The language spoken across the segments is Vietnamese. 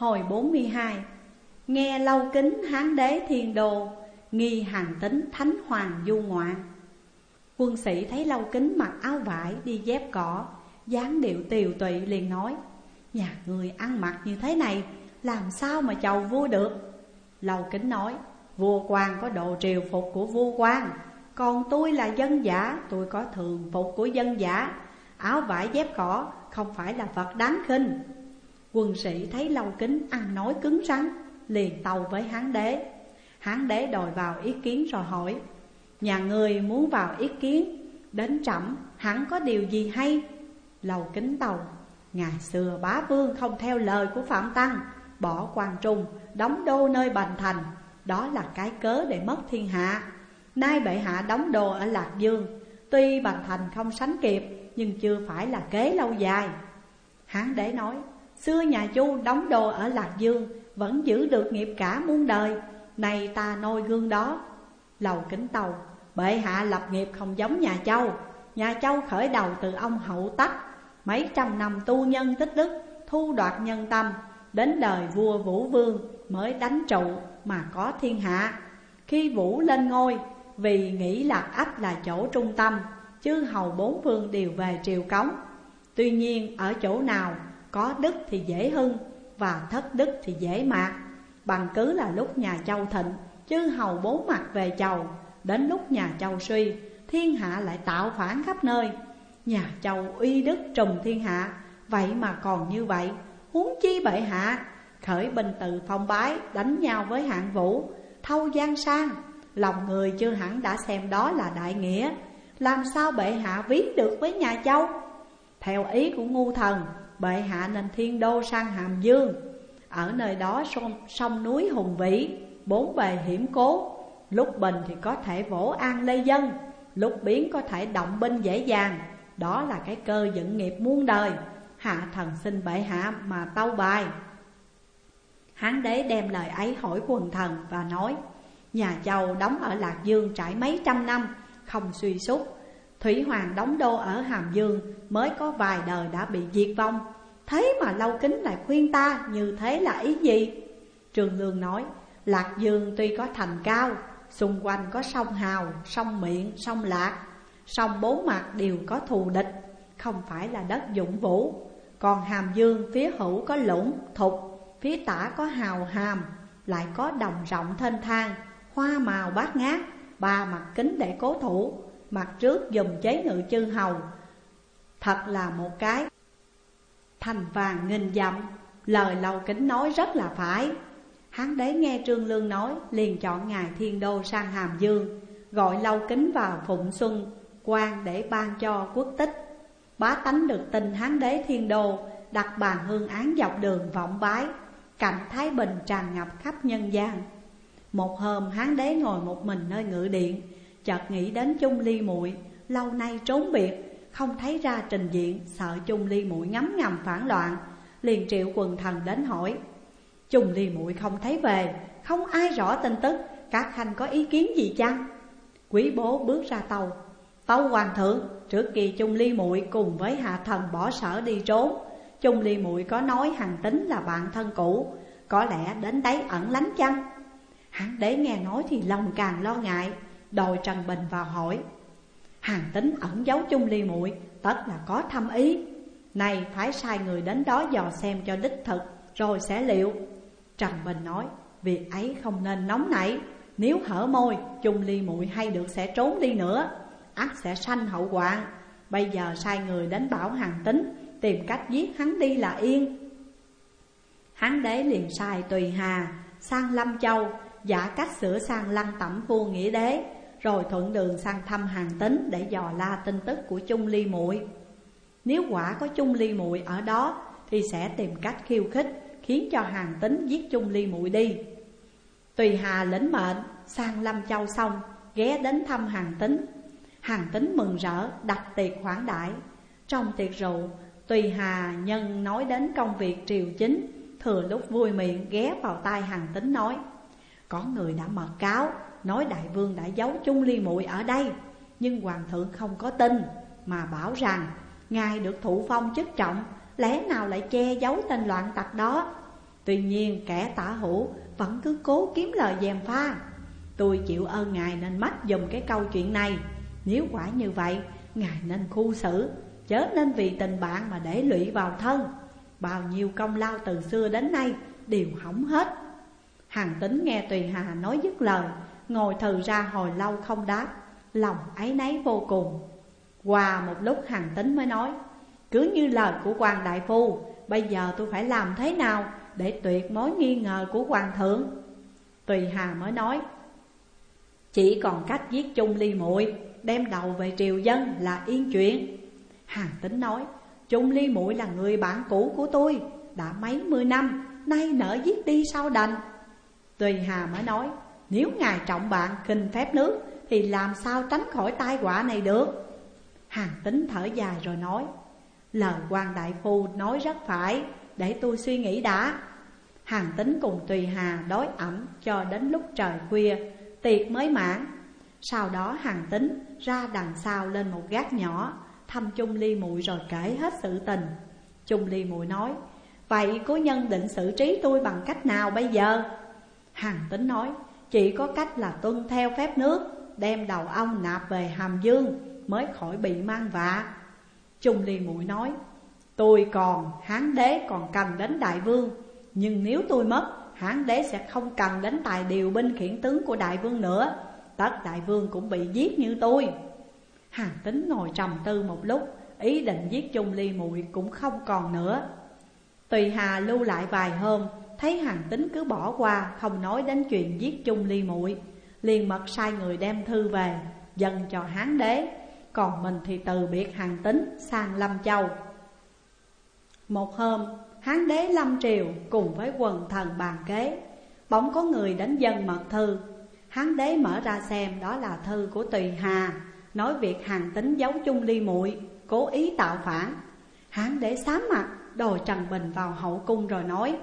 Hồi 42. Nghe Lâu Kính Hán Đế Thiên Đô, nghi Hàn Tín Thánh Hoàng du ngoạn. Quân sĩ thấy Lâu Kính mặc áo vải đi dép cỏ, dáng điệu tiều tụy liền nói: nhà người ăn mặc như thế này, làm sao mà chầu vua được? Lâu Kính nói: vua quan có độ triều phục của vua quan, còn tôi là dân giả, tôi có thường phục của dân giả. Áo vải dép cỏ không phải là vật đáng khinh. Quân sĩ thấy Lâu Kính ăn nói cứng rắn, liền tâu với Hán Đế. Hán Đế đòi vào ý kiến rồi hỏi: nhà người muốn vào ý kiến, đến trẫm hẳn có điều gì hay? Lâu Kính tâu: ngày xưa bá vương không theo lời của Phạm Tăng, bỏ quan trung đóng đô nơi Bành Thành, đó là cái cớ để mất thiên hạ. Nay bệ hạ đóng đô ở Lạc Dương, tuy Bành Thành không sánh kịp, nhưng chưa phải là kế lâu dài. Hán Đế nói: xưa nhà Chu đóng đô ở Lạc Dương, vẫn giữ được nghiệp cả muôn đời, này ta noi gương đó. Lâu Kính tâu: bệ hạ lập nghiệp không giống nhà Châu. Nhà Châu khởi đầu từ ông Hậu Tắc, mấy trăm năm tu nhân tích đức, thu đoạt nhân tâm, đến đời vua Vũ Vương mới đánh trụ mà có thiên hạ. Khi Vũ lên ngôi, vì nghĩ Lạc Ách là chỗ trung tâm, chư hầu bốn phương đều về triều cống. Tuy nhiên ở chỗ nào có đức thì dễ hưng, và thất đức thì dễ mạt. Bằng cứ là lúc nhà Châu thịnh, chư hầu bốn mặt về chầu, đến lúc nhà Châu suy, thiên hạ lại tạo phản khắp nơi. Nhà Châu uy đức trùm thiên hạ, vậy mà còn như vậy, huống chi bệ hạ khởi binh từ Phong Bái đánh nhau với Hạng Vũ, thâu Giang Sang. Lòng người chưa hẳn đã xem đó là đại nghĩa, làm sao bệ hạ ví được với nhà Châu? Theo ý của ngu thần, bệ hạ nên thiên đô sang Hàm Dương. Ở nơi đó sông núi hùng vĩ, bốn bề hiểm cố, lúc bình thì có thể vỗ an lê dân, lúc biến có thể động binh dễ dàng. Đó là cái cơ dựng nghiệp muôn đời, hạ thần xin bệ hạ mà tâu bài. Hán Đế đem lời ấy hỏi quần thần và nói: nhà Châu đóng ở Lạc Dương trải mấy trăm năm, không suy sút. Thủy Hoàng đóng đô ở Hàm Dương mới có vài đời đã bị diệt vong. Thế mà Lâu Kính lại khuyên ta như thế là ý gì? Trương Lương nói: Lạc Dương tuy có thành cao, xung quanh có sông Hào, sông Miện, sông Lạc, sông bốn mặt đều có thù địch, không phải là đất dụng vũ. Còn Hàm Dương phía hữu có Lũng, Thục, phía tả có Hào, Hàm, lại có đồng rộng thênh thang, hoa màu bát ngát, ba mặt kính để cố thủ, mặt trước dùng chế ngự chư hầu. Thật là một cái thành vàng nghìn dặm. Lời Lâu Kính nói rất là phải. Hán Đế nghe Trương Lương nói, liền chọn ngày Thiên Đô sang Hàm Dương, gọi Lâu Kính vào Phụng Xuân quan để ban cho quốc tích. Bá tánh được tin Hán Đế Thiên Đô đặt bàn hương án dọc đường vọng bái, cảnh thái bình tràn ngập khắp nhân gian. Một hôm Hán Đế ngồi một mình nơi ngự điện, chợt nghĩ đến Chung Ly muội lâu nay trốn biệt, không thấy ra trình diện, sợ Chung Ly muội ngấm ngầm phản loạn, liền triệu quần thần đến hỏi. Chung Ly muội không thấy về, không ai rõ tin tức, các khanh có ý kiến gì chăng? Quý bố bước ra tâu: tâu hoàng thượng, trước kỳ Chung Ly muội cùng với hạ thần bỏ sở đi trốn. Chung Ly muội có nói Hàn Tín là bạn thân cũ, có lẽ đến đấy ẩn lánh chăng? Hán Đế nghe nói thì lòng càng lo ngại, đòi Trần Bình vào hỏi. Hàn Tín ẩn giấu Chung Ly muội tất là có thâm ý, này phải sai người đến đó dò xem cho đích thực, rồi sẽ liệu. Trần Bình nói: việc ấy không nên nóng nảy, nếu hở môi Chung Ly muội hay được sẽ trốn đi nữa, ắt sẽ sanh hậu hoạn. Bây giờ sai người đến bảo Hàn Tín tìm cách giết hắn đi là yên. Hán Đế liền sai Tùy Hà sang Lâm Châu, giả cách sửa sang Lăng Tẩm vua Nghĩa Đế, rồi thuận đường sang thăm Hàn Tín để dò la tin tức của Chung Ly muội. Nếu quả có Chung Ly muội ở đó thì sẽ tìm cách khiêu khích, khiến cho Hàn Tín giết Chung Ly muội đi. Tùy Hà lĩnh mệnh sang Lâm Châu xong, ghé đến thăm Hàn Tín. Hàn Tín mừng rỡ đặt tiệc khoản đãi. Trong tiệc rượu, Tùy Hà nhân nói đến công việc triều chính, thừa lúc vui miệng ghé vào tai Hàn Tín nói: có người đã mật cáo nói đại vương đã giấu Chung Ly muội ở đây, nhưng hoàng thượng không có tin, mà bảo rằng ngài được thụ phong chức trọng, lẽ nào lại che giấu tên loạn tặc đó. Tuy nhiên kẻ tả hữu vẫn cứ cố kiếm lời gièm pha. Tôi chịu ơn ngài nên mách dùm cái câu chuyện này. Nếu quả như vậy, ngài nên khu xử, chớ nên vì tình bạn mà để lụy vào thân. Bao nhiêu công lao từ xưa đến nay đều hỏng hết. Hàn Tín nghe Tùy Hà nói dứt lời, ngồi thừ ra hồi lâu không đáp, lòng áy náy vô cùng. Qua một lúc Hàn Tín mới nói: cứ như lời của Hoàng đại phu, bây giờ tôi phải làm thế nào để tuyệt mối nghi ngờ của hoàng thượng? Tùy Hà mới nói: chỉ còn cách giết chung Ly muội, đem đầu về triều dân là yên chuyện. Hàn Tín nói: Chung Ly muội là người bạn cũ của tôi, đã mấy mươi năm, nay nỡ giết đi sao đành. Tùy Hà mới nói: nếu ngài trọng bạn khinh phép nước thì làm sao tránh khỏi tai họa này được? Hàn Tín thở dài rồi nói: lời Hoàng đại phu nói rất phải, để tôi suy nghĩ đã. Hàn Tín cùng Tùy Hà đói ẩm cho đến lúc trời khuya, tiệc mới mãn. Sau đó Hàn Tín ra đằng sau lên một gác nhỏ, thăm Chung Ly muội rồi kể hết sự tình. Chung Ly muội nói: vậy cố nhân định xử trí tôi bằng cách nào bây giờ? Hàn Tín nói: chỉ có cách là tuân theo phép nước, đem đầu ông nạp về Hàm Dương mới khỏi bị mang vạ. Chung Ly muội nói: tôi còn, Hán đế còn cần đến đại vương, nhưng nếu tôi mất, Hán đế sẽ không cần đến tài điều binh khiển tướng của đại vương nữa, tất đại vương cũng bị giết như tôi. Hàn Tín ngồi trầm tư một lúc, ý định giết Chung Ly muội cũng không còn nữa. Tùy Hà lưu lại vài hôm, thấy Hàn Tín cứ bỏ qua, không nói đến chuyện giết Chung Ly muội, liền mật sai người đem thư về dâng cho Hán đế. Còn mình thì từ biệt Hàn Tín sang Lâm Châu. Một hôm, Hán đế lâm triều cùng với quần thần bàn kế, bỗng có người đến dâng mật thư. Hán đế mở ra xem, đó là thư của Tùy Hà, nói việc Hàn Tín giấu Chung Ly muội, cố ý tạo phản. Hán đế xám mặt, đòi Trần Bình vào hậu cung rồi nói: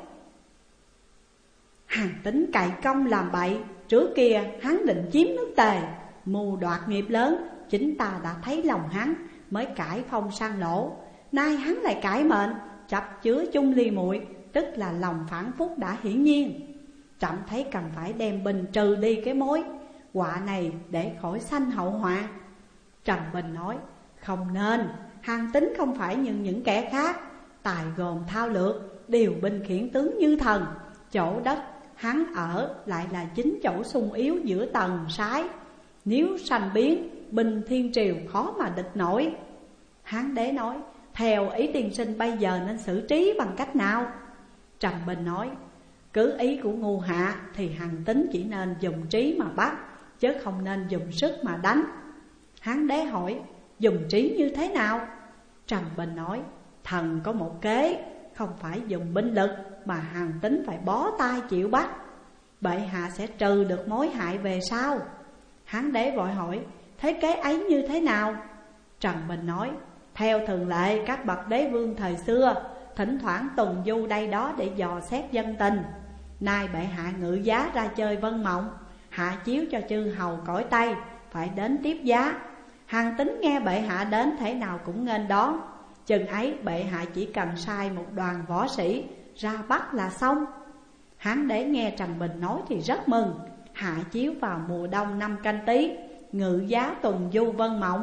Hàn Tín cậy công làm bậy, trước kia hắn định chiếm nước Tề, mưu đoạt nghiệp lớn, chính ta đã thấy lòng hắn mới cải phong sang lỗ. Nay hắn lại cải mệnh, chập chứa Chung Ly muội, tức là lòng phản phúc đã hiển nhiên. Trẫm thấy cần phải đem binh trừ đi cái mối họa này để khỏi sanh hậu họa. Trần Bình nói: không nên, Hàn Tín không phải như những kẻ khác, tài gồm thao lược, điều binh khiển tướng như thần. Chỗ đất hắn ở lại là chính chỗ sung yếu giữa Tần Sái, nếu sanh biến, binh thiên triều khó mà địch nổi. Hán đế nói: theo ý tiên sinh bây giờ nên xử trí bằng cách nào? Trần Bình nói: cứ ý của ngu hạ thì Hàn Tín chỉ nên dùng trí mà bắt, chứ không nên dùng sức mà đánh. Hán đế hỏi: dùng trí như thế nào? Trần Bình nói: thần có một kế, không phải dùng binh lực mà Hàn Tín phải bó tay chịu bắt, bệ hạ sẽ trừ được mối hại về sau. Hán đế vội hỏi: thế kế ấy như thế nào? Trần Bình nói: theo thường lệ các bậc đế vương thời xưa, thỉnh thoảng tuần du đây đó để dò xét dân tình. Nay bệ hạ ngự giá ra chơi Vân Mộng, hạ chiếu cho chư hầu cõi Tây phải đến tiếp giá. Hàn Tín nghe bệ hạ đến thể nào cũng nghênh đón, chừng ấy bệ hạ chỉ cần sai một đoàn võ sĩ ra bắt là xong. Hán đế nghe Trần Bình nói thì rất mừng, hạ chiếu vào mùa đông năm Canh Tý, ngự giá tuần du Vân Mộng.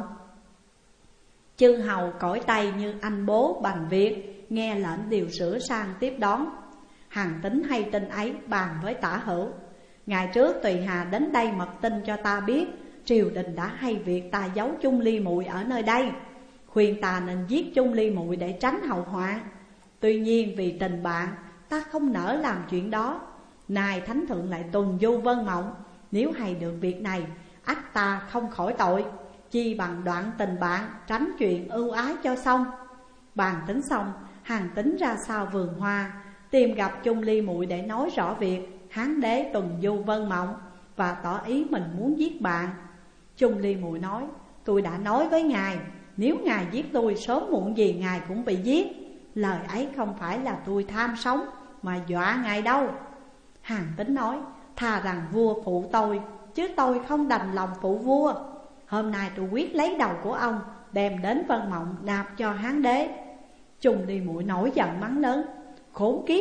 Chư hầu cõi Tây như anh bố Bành Việt nghe lệnh điều sửa sang tiếp đón. Hàn Tín hay tin ấy bàn với Tả Hữu: ngày trước Tùy Hà đến đây mật tin cho ta biết, triều đình đã hay việc ta giấu Chung Ly muội ở nơi đây, khuyên ta nên giết Chung Ly muội để tránh hậu họa. Tuy nhiên vì tình bạn, ta không nỡ làm chuyện đó. Nay thánh thượng lại tuần du Vân Mộng, nếu hay được việc này, ắt ta không khỏi tội. Chi bằng đoạn tình bạn, tránh chuyện ưu ái cho xong. Bàn tính xong, Hàn Tín ra sau vườn hoa, tìm gặp Chung Ly muội để nói rõ việc Hán đế tuần du Vân Mộng và tỏ ý mình muốn giết bạn. Chung Ly muội nói: tôi đã nói với ngài, nếu ngài giết tôi sớm muộn gì ngài cũng bị giết. Lời ấy không phải là tôi tham sống mà dọa ngài đâu. Hàn Tín nói: thà rằng vua phụ tôi, chứ tôi không đành lòng phụ vua. Hôm nay tôi quyết lấy đầu của ông, đem đến Vân Mộng nạp cho Hán đế. Chung Ly muội nổi giận mắng lớn: khốn kiếp,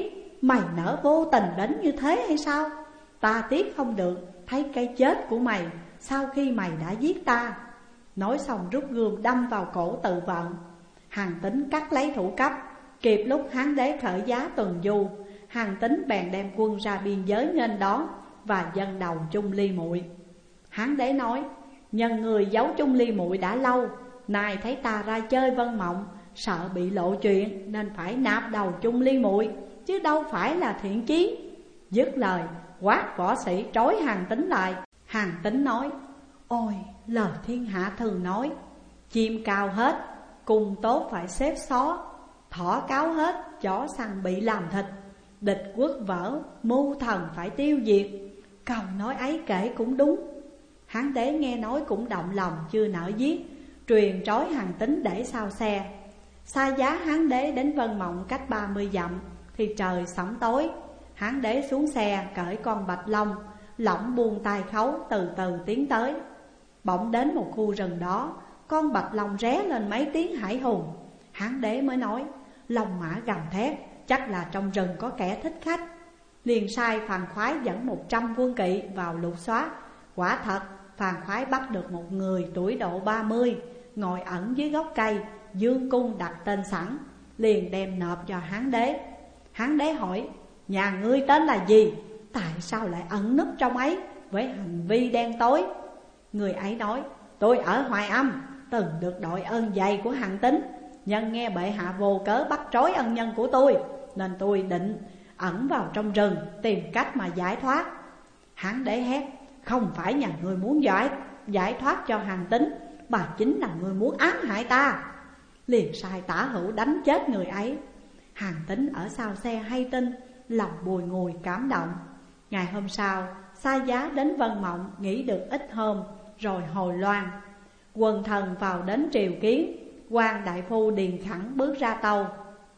Mày nỡ vô tình đến như thế hay sao? Ta tiếc không được thấy cái chết của mày sau khi mày đã giết ta. Nói xong rút gươm đâm vào cổ tự vận. Hàn Tín cắt lấy thủ cấp. Kịp lúc Hán đế khởi giá tuần du, Hàn Tín bèn đem quân ra biên giới nghênh đón và dâng đầu Chung Ly Muội. Hán đế nói: nhân người giấu Chung Ly Muội đã lâu, nay thấy ta ra chơi Vân Mộng, sợ bị lộ chuyện nên phải nạp đầu Chung Ly Muội, chứ đâu phải là thiện chí. Dứt lời quát võ sĩ trói Hàn Tín lại. Hàn Tín nói: ôi, lời thiên hạ thường nói, chim cao hết, cung tốt phải xếp xó, thỏ cáo hết, chó săn bị làm thịt, địch quốc vỡ, mưu thần phải tiêu diệt. Câu nói ấy kể cũng đúng. Hán đế nghe nói cũng động lòng, chưa nỡ giết, truyền trói Hàn Tín để sau xe. Xa giá Hán đế đến Vân Mộng cách 30 dặm thì trời sẫm tối. Hán đế xuống xe cởi con bạch long, lỏng buông tay khấu từ từ tiến tới. Bỗng đến một khu rừng đó, con bạch long ré lên mấy tiếng hải hùng. Hán đế mới nói: long mã gầm thét, chắc là trong rừng có kẻ thích khách. Liền sai Phàn Khoái dẫn 100 quân kỵ vào lục soát. Quả thật Phàn Khoái bắt được một người tuổi độ 30, ngồi ẩn dưới gốc cây, dương cung đặt tên sẵn, liền đem nộp cho Hán đế. Hán đế hỏi: nhà ngươi tên là gì? Tại sao lại ẩn núp trong ấy với hành vi đen tối? Người ấy nói: tôi ở Hoài Âm, từng được đội ơn dày của Hàn Tín, nhân nghe bệ hạ vô cớ bắt trói ân nhân của tôi, nên tôi định ẩn vào trong rừng tìm cách mà giải thoát. Hán đế hét: không phải nhà ngươi muốn giải thoát cho Hàn Tín, mà chính là ngươi muốn ám hại ta. Liền sai Tả Hữu đánh chết người ấy. Hàn Tín ở sau xe hay tin, lòng bùi ngùi cảm động. Ngày hôm sau, xa giá đến Vân Mộng nghỉ được ít hôm, rồi hồi loan. Quần thần vào đến triều kiến. Quan đại phu Điền Khẳng bước ra tâu: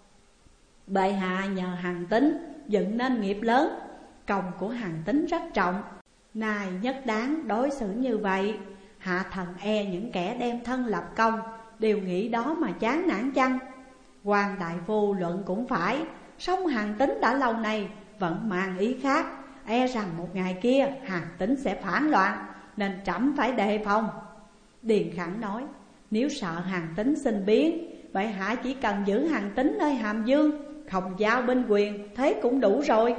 bệ hạ nhờ Hàn Tín dựng nên nghiệp lớn, công của Hàn Tín rất trọng, nay nhất đáng đối xử như vậy. Hạ thần e những kẻ đem thân lập công đều nghĩ đó mà chán nản chăng? Quan đại phu luận cũng phải, song Hàn Tín đã lâu nay vẫn mang ý khác, e rằng một ngày kia Hàn Tín sẽ phản loạn, nên trẫm phải đề phòng. Điền Khẳng nói: nếu sợ Hàn Tín sinh biến, vậy hạ chỉ cần giữ Hàn Tín nơi Hàm Dương, không giao binh quyền, thế cũng đủ rồi.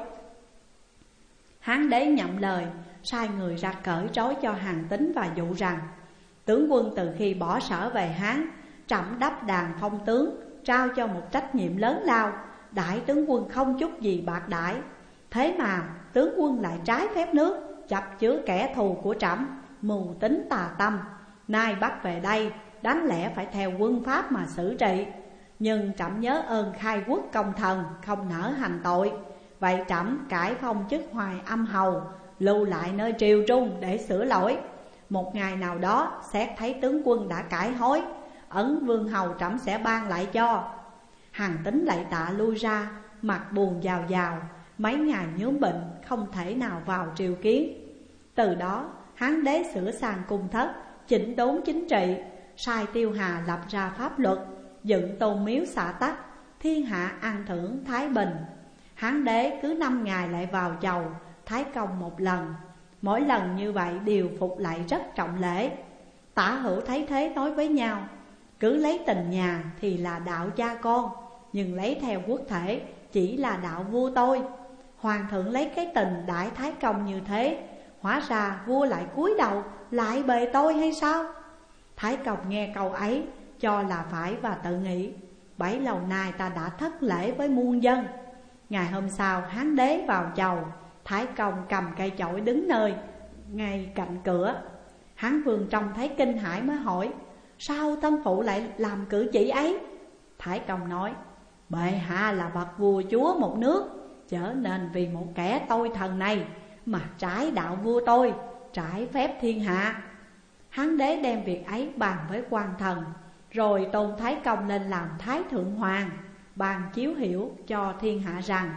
Hán đế nhậm lời, sai người ra cởi trói cho Hàn Tín và dụ rằng: tướng quân từ khi bỏ sở về Hán, trẫm đắp đàn phong tướng, trao cho một trách nhiệm lớn lao, đại tướng quân không chút gì bạc đãi. Thế mà tướng quân lại trái phép nước, chập chứa kẻ thù của trẫm, mưu tính tà tâm. Nay bắt về đây, đáng lẽ phải theo quân pháp mà xử trị, nhưng trẫm nhớ ơn khai quốc công thần, không nỡ hành tội. Vậy trẫm cải phong chức Hoài Âm hầu, lưu lại nơi triều trung để sửa lỗi. Một ngày nào đó xét thấy tướng quân đã cải hối, ấn vương hầu trẫm sẽ ban lại cho. Hàn Tín lạy tạ lui ra, mặt buồn giàu giàu, mấy ngày nhuốm bệnh, không thể nào vào triều kiến. Từ đó Hán đế sửa sang cung thất, chỉnh đốn chính trị, sai Tiêu Hà lập ra pháp luật, dựng tôn miếu xã tắc, thiên hạ an thưởng thái bình. Hán đế cứ 5 ngày lại vào chầu Thái Công một lần, mỗi lần như vậy đều phục lại rất trọng lễ. Tả Hữu thấy thế nói với nhau: cứ lấy tình nhà thì là đạo cha con, nhưng lấy theo quốc thể chỉ là đạo vua tôi. Hoàng thượng lấy cái tình đại Thái Công như thế, hóa ra vua lại cúi đầu lại bề tôi hay sao? Thái Công nghe câu ấy cho là phải và tự nghĩ: bấy lâu nay ta đã thất lễ với muôn dân. Ngày hôm sau Hán đế vào chầu, Thái Công cầm cây chổi đứng nơi ngay cạnh cửa. Hán vương trông thấy kinh hãi mới hỏi: sao thân phụ lại làm cử chỉ ấy? Thái Công nói: bệ hạ là bậc vua chúa một nước, chớ nên vì một kẻ tôi thần này mà trái đạo vua tôi, trái phép thiên hạ. Hán đế đem việc ấy bàn với quan thần, rồi tôn Thái Công lên làm Thái Thượng Hoàng, ban chiếu hiểu cho thiên hạ rằng: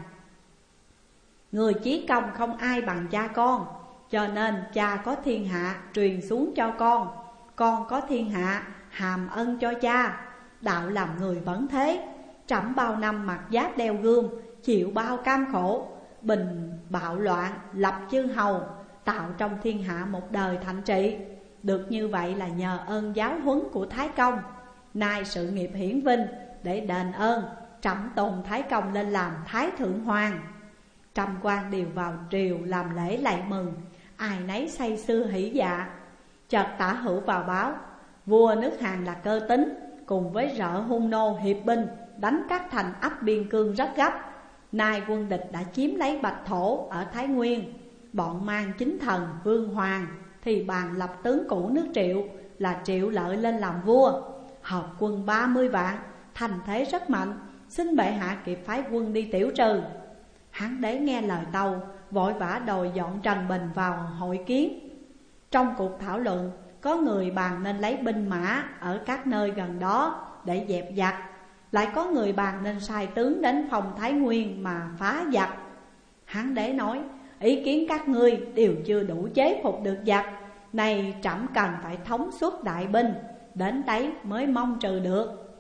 người chí công không ai bằng cha con, cho nên cha có thiên hạ truyền xuống cho con có thiên hạ hàm ân cho cha. Đạo làm người vẫn thế, trẫm bao năm mặc giáp đeo gươm, chịu bao cam khổ, bình bạo loạn, lập chư hầu, tạo trong thiên hạ một đời thạnh trị. Được như vậy là nhờ ơn giáo huấn của Thái Công. Nay sự nghiệp hiển vinh, để đền ơn, trẫm tôn Thái Công lên làm Thái Thượng Hoàng. Trăm quan đều vào triều làm lễ lạy mừng, ai nấy say sưa hỷ dạ. Chợt Tả Hữu vào báo, vua nước Hàn là Cơ Tín cùng với rợ hung nô hiệp binh đánh các thành ấp biên cương rất gấp. Nay quân địch đã chiếm lấy Bạch Thổ ở Thái Nguyên. Bọn mang chính thần Vương Hoàng thì bàn lập tướng cũ nước Triệu là Triệu Lợi lên làm vua. Hợp quân 30 vạn, thành thế rất mạnh, xin bệ hạ kịp phái quân đi tiểu trừ. Hán đế nghe lời tâu, vội vã đòi dọn Trần Bình vào hội kiến. Trong cuộc thảo luận, có người bàn nên lấy binh mã ở các nơi gần đó để dẹp giặc, lại có người bàn nên sai tướng đến phòng Thái Nguyên mà phá giặc. Hán đế nói, ý kiến các ngươi đều chưa đủ chế phục được giặc, này trẫm cần phải thống suất đại binh, đến đấy mới mong trừ được.